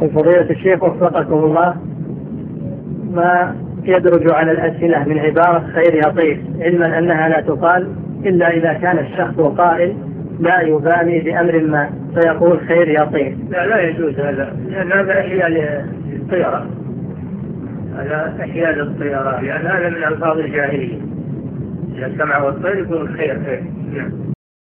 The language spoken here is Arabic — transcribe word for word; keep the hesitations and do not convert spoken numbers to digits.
فضيلة الشيخ وفقكم الله، ما يدرج على الأسئلة من عبارة خير يطير، علما أنها لا تقال إلا إذا كان الشخص قائل لا يبالي بأمر ما فيقول خير يطير؟ لا لا يجوز هذا، لأن هذا إحياء للطيرة، هذا إحياء للطيرة، لأن هذا من ألفاظ الجاهلية. إذا سمعوا الطير يقول خير خير.